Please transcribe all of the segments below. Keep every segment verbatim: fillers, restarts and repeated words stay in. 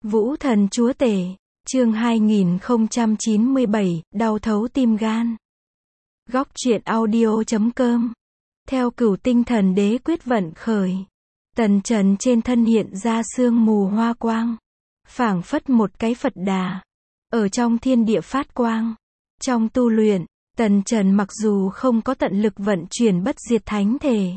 Vũ Thần Chúa Tể, chương hai nghìn không trăm chín mươi bảy, đau thấu tim gan. Góc truyện audio chấm com. Theo cửu tinh thần đế quyết vận khởi, tần trần trên thân hiện ra sương mù hoa quang, phảng phất một cái Phật Đà, ở trong thiên địa phát quang. Trong tu luyện, tần trần mặc dù không có tận lực vận chuyển bất diệt thánh thể,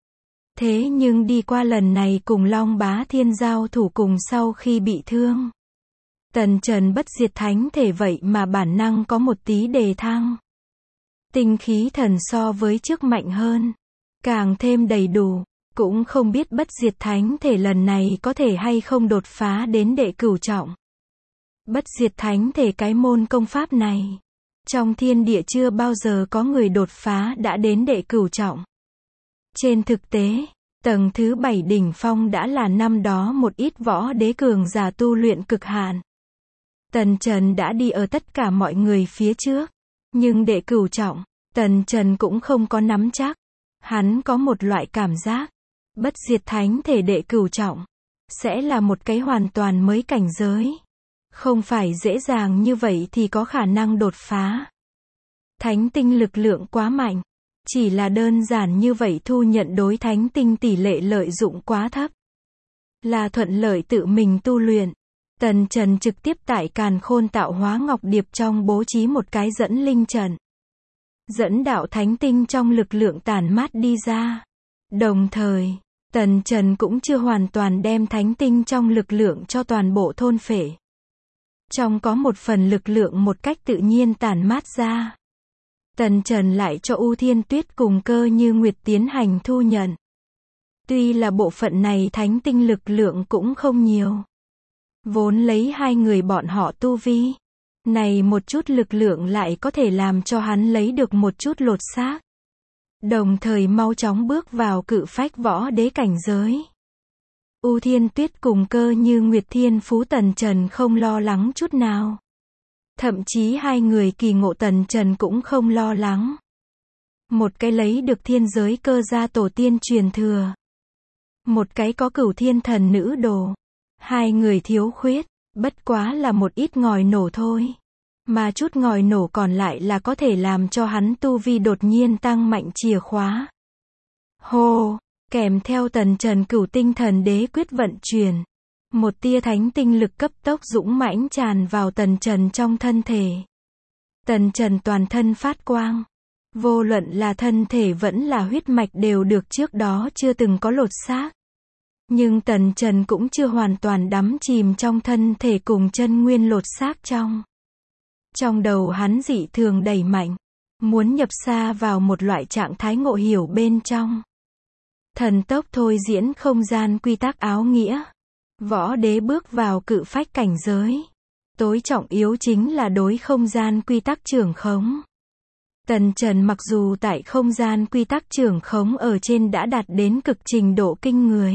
thế nhưng đi qua lần này cùng Long Bá Thiên giao thủ cùng sau khi bị thương, tần trần bất diệt thánh thể vậy mà bản năng có một tí đề thăng. Tinh khí thần so với trước mạnh hơn, càng thêm đầy đủ, cũng không biết bất diệt thánh thể lần này có thể hay không đột phá đến đệ cửu trọng. Bất diệt thánh thể cái môn công pháp này, trong thiên địa chưa bao giờ có người đột phá đã đến đệ cửu trọng. Trên thực tế, tầng thứ bảy đỉnh phong đã là năm đó một ít võ đế cường giả tu luyện cực hạn. Tần Trần đã đi ở tất cả mọi người phía trước, nhưng đệ cửu trọng, Tần Trần cũng không có nắm chắc. Hắn có một loại cảm giác, bất diệt thánh thể đệ cửu trọng, sẽ là một cái hoàn toàn mới cảnh giới. Không phải dễ dàng như vậy thì có khả năng đột phá. Thánh tinh lực lượng quá mạnh. Chỉ là đơn giản như vậy thu nhận đối thánh tinh tỷ lệ lợi dụng quá thấp. Là thuận lợi tự mình tu luyện. Tần Trần trực tiếp tại Càn Khôn Tạo Hóa Ngọc Điệp trong bố trí một cái dẫn linh trận. Dẫn đạo thánh tinh trong lực lượng tản mát đi ra. Đồng thời, Tần Trần cũng chưa hoàn toàn đem thánh tinh trong lực lượng cho toàn bộ thôn phệ. Trong có một phần lực lượng một cách tự nhiên tản mát ra. Tần Trần lại cho U Thiên Tuyết cùng Cơ Như Nguyệt tiến hành thu nhận. Tuy là bộ phận này thánh tinh lực lượng cũng không nhiều. Vốn lấy hai người bọn họ tu vi, này một chút lực lượng lại có thể làm cho hắn lấy được một chút lột xác. Đồng thời mau chóng bước vào cự phách võ đế cảnh giới. U Thiên Tuyết cùng Cơ Như Nguyệt thiên phú Tần Trần không lo lắng chút nào. Thậm chí hai người kỳ ngộ Tần Trần cũng không lo lắng. Một cái lấy được thiên giới cơ gia tổ tiên truyền thừa. Một cái có cửu thiên thần nữ đồ. Hai người thiếu khuyết, bất quá là một ít ngòi nổ thôi. Mà chút ngòi nổ còn lại là có thể làm cho hắn tu vi đột nhiên tăng mạnh chìa khóa. Hô, kèm theo Tần Trần cửu tinh thần đế quyết vận chuyển. Một tia thánh tinh lực cấp tốc dũng mãnh tràn vào Tần Trần trong thân thể. Tần Trần toàn thân phát quang. Vô luận là thân thể vẫn là huyết mạch đều được trước đó chưa từng có lột xác. Nhưng Tần Trần cũng chưa hoàn toàn đắm chìm trong thân thể cùng chân nguyên lột xác trong. Trong đầu hắn dị thường đẩy mạnh. Muốn nhập xa vào một loại trạng thái ngộ hiểu bên trong. Thần tốc thôi diễn không gian quy tắc áo nghĩa. Võ đế bước vào cự phách cảnh giới. Tối trọng yếu chính là đối không gian quy tắc trưởng khống. Tần Trần mặc dù tại không gian quy tắc trưởng khống ở trên đã đạt đến cực trình độ kinh người.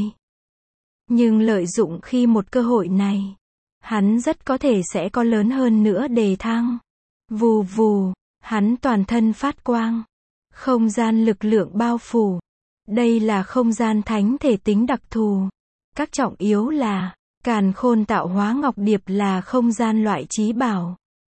Nhưng lợi dụng khi một cơ hội này, hắn rất có thể sẽ có lớn hơn nữa đề thăng. Vù vù, hắn toàn thân phát quang. Không gian lực lượng bao phủ. Đây là không gian thánh thể tính đặc thù. Các trọng yếu là, Càn Khôn Tạo Hóa Ngọc Điệp là không gian loại trí bảo.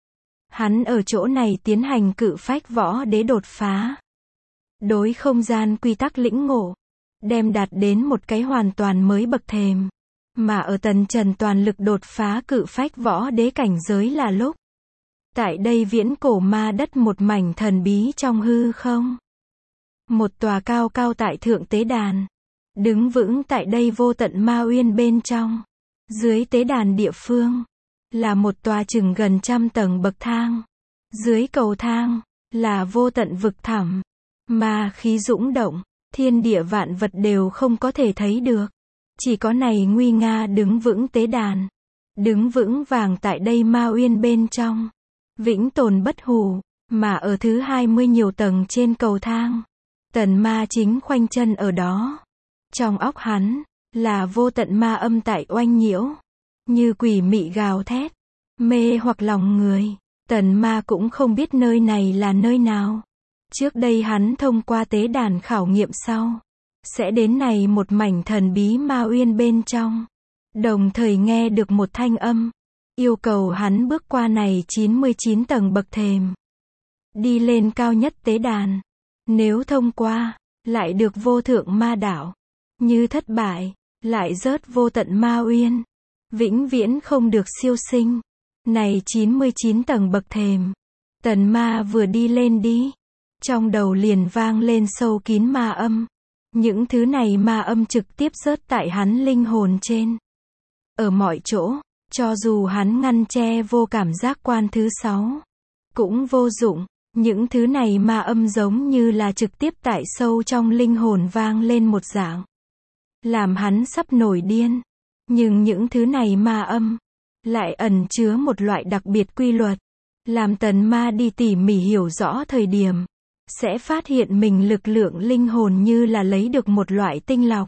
Hắn ở chỗ này tiến hành cự phách võ đế đột phá. Đối không gian quy tắc lĩnh ngộ, đem đạt đến một cái hoàn toàn mới bậc thềm. Mà ở Tần Trần toàn lực đột phá cự phách võ đế cảnh giới là lúc. Tại đây viễn cổ ma đất một mảnh thần bí trong hư không. Một tòa cao cao tại thượng tế đàn. Đứng vững tại đây vô tận ma uyên bên trong. Dưới tế đàn địa phương, là một tòa chừng gần trăm tầng bậc thang. Dưới cầu thang, là vô tận vực thẳm. Ma khí dũng động, thiên địa vạn vật đều không có thể thấy được. Chỉ có này nguy nga đứng vững tế đàn. Đứng vững vàng tại đây ma uyên bên trong. Vĩnh tồn bất hủ, mà ở thứ hai mươi nhiều tầng trên cầu thang. Tần ma chính khoanh chân ở đó. Trong óc hắn, là vô tận ma âm tại oanh nhiễu. Như quỷ mị gào thét, mê hoặc lòng người. Tần ma cũng không biết nơi này là nơi nào. Trước đây hắn thông qua tế đàn khảo nghiệm sau. Sẽ đến này một mảnh thần bí ma uyên bên trong. Đồng thời nghe được một thanh âm, yêu cầu hắn bước qua này chín mươi chín tầng bậc thềm, đi lên cao nhất tế đàn. Nếu thông qua, lại được vô thượng ma đạo. Như thất bại, lại rớt vô tận ma uyên. Vĩnh viễn không được siêu sinh. Này chín mươi chín tầng bậc thềm. Tần ma vừa đi lên đi. Trong đầu liền vang lên sâu kín ma âm. Những thứ này ma âm trực tiếp rớt tại hắn linh hồn trên. Ở mọi chỗ, cho dù hắn ngăn che vô cảm giác quan thứ sáu, cũng vô dụng. Những thứ này ma âm giống như là trực tiếp tại sâu trong linh hồn vang lên một dạng. Làm hắn sắp nổi điên. Nhưng những thứ này ma âm, lại ẩn chứa một loại đặc biệt quy luật. Làm tần ma đi tỉ mỉ hiểu rõ thời điểm, sẽ phát hiện mình lực lượng linh hồn như là lấy được một loại tinh lọc.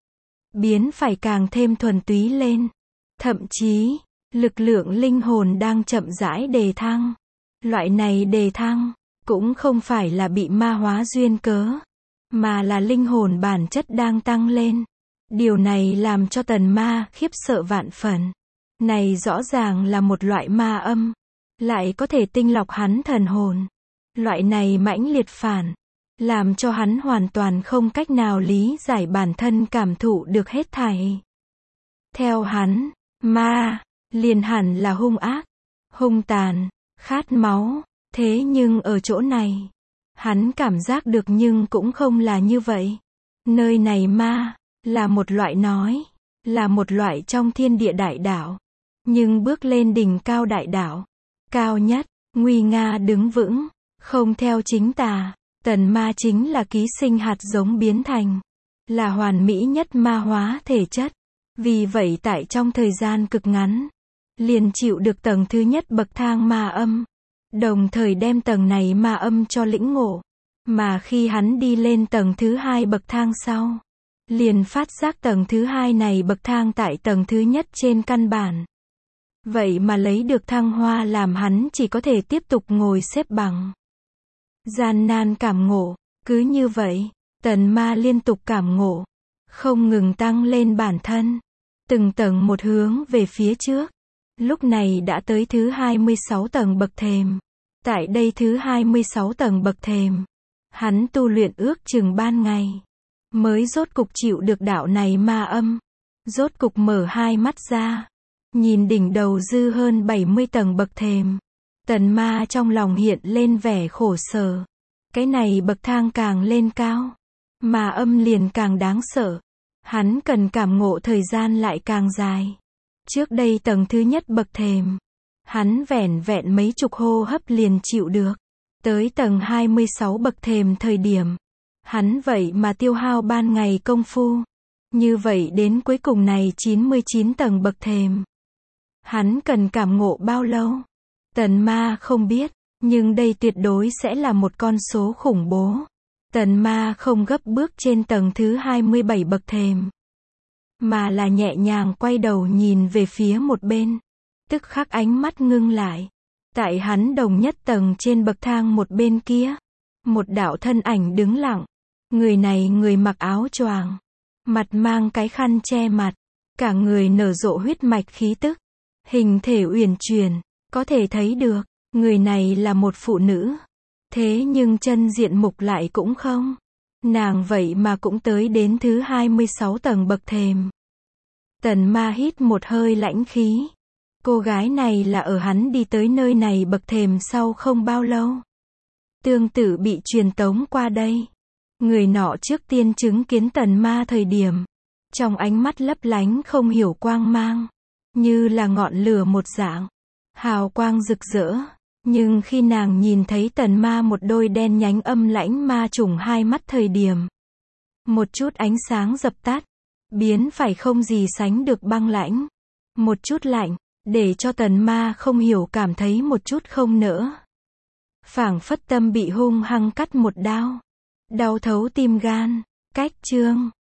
Biến phải càng thêm thuần túy lên. Thậm chí, lực lượng linh hồn đang chậm rãi đề thăng. Loại này đề thăng, cũng không phải là bị ma hóa duyên cớ, mà là linh hồn bản chất đang tăng lên. Điều này làm cho tần ma khiếp sợ vạn phần. Này rõ ràng là một loại ma âm, lại có thể tinh lọc hắn thần hồn. Loại này mãnh liệt phản, làm cho hắn hoàn toàn không cách nào lý giải bản thân cảm thụ được hết thảy. Theo hắn, ma, liền hẳn là hung ác, hung tàn, khát máu. Thế nhưng ở chỗ này, hắn cảm giác được nhưng cũng không là như vậy. Nơi này ma, là một loại nói, là một loại trong thiên địa đại đạo. Nhưng bước lên đỉnh cao đại đạo, cao nhất, nguy nga đứng vững, không theo chính tà. Tần ma chính là ký sinh hạt giống biến thành, là hoàn mỹ nhất ma hóa thể chất. Vì vậy tại trong thời gian cực ngắn, liền chịu được tầng thứ nhất bậc thang ma âm. Đồng thời đem tầng này ma âm cho lĩnh ngộ. Mà khi hắn đi lên tầng thứ hai bậc thang sau, liền phát giác tầng thứ hai này bậc thang tại tầng thứ nhất trên căn bản. Vậy mà lấy được thăng hoa làm hắn chỉ có thể tiếp tục ngồi xếp bằng. Gian nan cảm ngộ, cứ như vậy, tần ma liên tục cảm ngộ, không ngừng tăng lên bản thân, từng tầng một hướng về phía trước. Lúc này đã tới thứ hai mươi sáu tầng bậc thềm. Tại đây thứ hai mươi sáu tầng bậc thềm, hắn tu luyện ước chừng ban ngày, mới rốt cục chịu được đạo này ma âm. Rốt cục mở hai mắt ra, nhìn đỉnh đầu dư hơn bảy mươi tầng bậc thềm. Tần ma trong lòng hiện lên vẻ khổ sở. Cái này bậc thang càng lên cao, ma âm liền càng đáng sợ. Hắn cần cảm ngộ thời gian lại càng dài. Trước đây tầng thứ nhất bậc thềm, hắn vẻn vẹn mấy chục hô hấp liền chịu được. Tới tầng hai mươi sáu bậc thềm thời điểm, hắn vậy mà tiêu hao ban ngày công phu. Như vậy đến cuối cùng này chín mươi chín tầng bậc thềm, hắn cần cảm ngộ bao lâu? Tần ma không biết, nhưng đây tuyệt đối sẽ là một con số khủng bố. Tần ma không gấp bước trên tầng thứ hai mươi bảy bậc thềm, mà là nhẹ nhàng quay đầu nhìn về phía một bên. Tức khắc ánh mắt ngưng lại. Tại hắn đồng nhất tầng trên bậc thang một bên kia, một đạo thân ảnh đứng lặng. Người này người mặc áo choàng, mặt mang cái khăn che mặt, cả người nở rộ huyết mạch khí tức, hình thể uyển chuyển, có thể thấy được, người này là một phụ nữ. Thế nhưng chân diện mục lại cũng không. Nàng vậy mà cũng tới đến thứ hai mươi sáu tầng bậc thềm. Tần ma hít một hơi lãnh khí. Cô gái này là ở hắn đi tới nơi này bậc thềm sau không bao lâu, tương tự bị truyền tống qua đây. Người nọ trước tiên chứng kiến tần ma thời điểm, trong ánh mắt lấp lánh không hiểu quang mang, như là ngọn lửa một dạng, hào quang rực rỡ. Nhưng khi nàng nhìn thấy tần ma một đôi đen nhánh âm lãnh ma trùng hai mắt thời điểm, một chút ánh sáng dập tắt, biến phải không gì sánh được băng lãnh, một chút lạnh, để cho tần ma không hiểu cảm thấy một chút không nỡ. Phảng phất tâm bị hung hăng cắt một đao, đau thấu tim gan. Cách chương